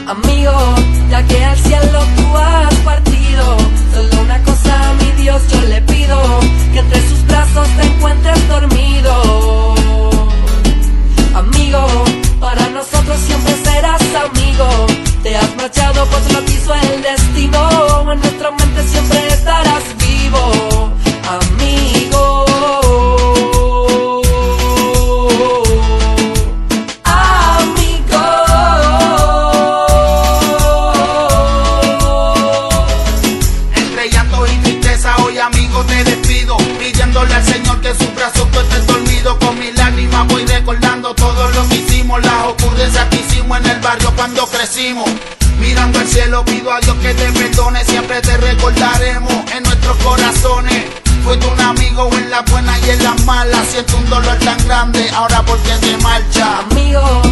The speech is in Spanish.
Amigo, ya que al cielo tú has partido, solo una cosa a mi Dios yo le pido, que entre sus brazos te encuentres dormido. Amigo, para nosotros siempre serás amigo. Te has marchado pues lo quiso el destino, en nuestra mente siempre estarás vivo, amigo. Te despido, pidiéndole al Señor que sus brazos tú estés dormido. Con mis lágrimas voy recordando todo lo que hicimos, las ocurrencias que hicimos en el barrio cuando crecimos. Mirando al cielo pido a Dios que te perdone, siempre te recordaremos en nuestros corazones. Fuiste un amigo en las buenas y en las malas, siento un dolor tan grande ahora porque te marchas. Amigo,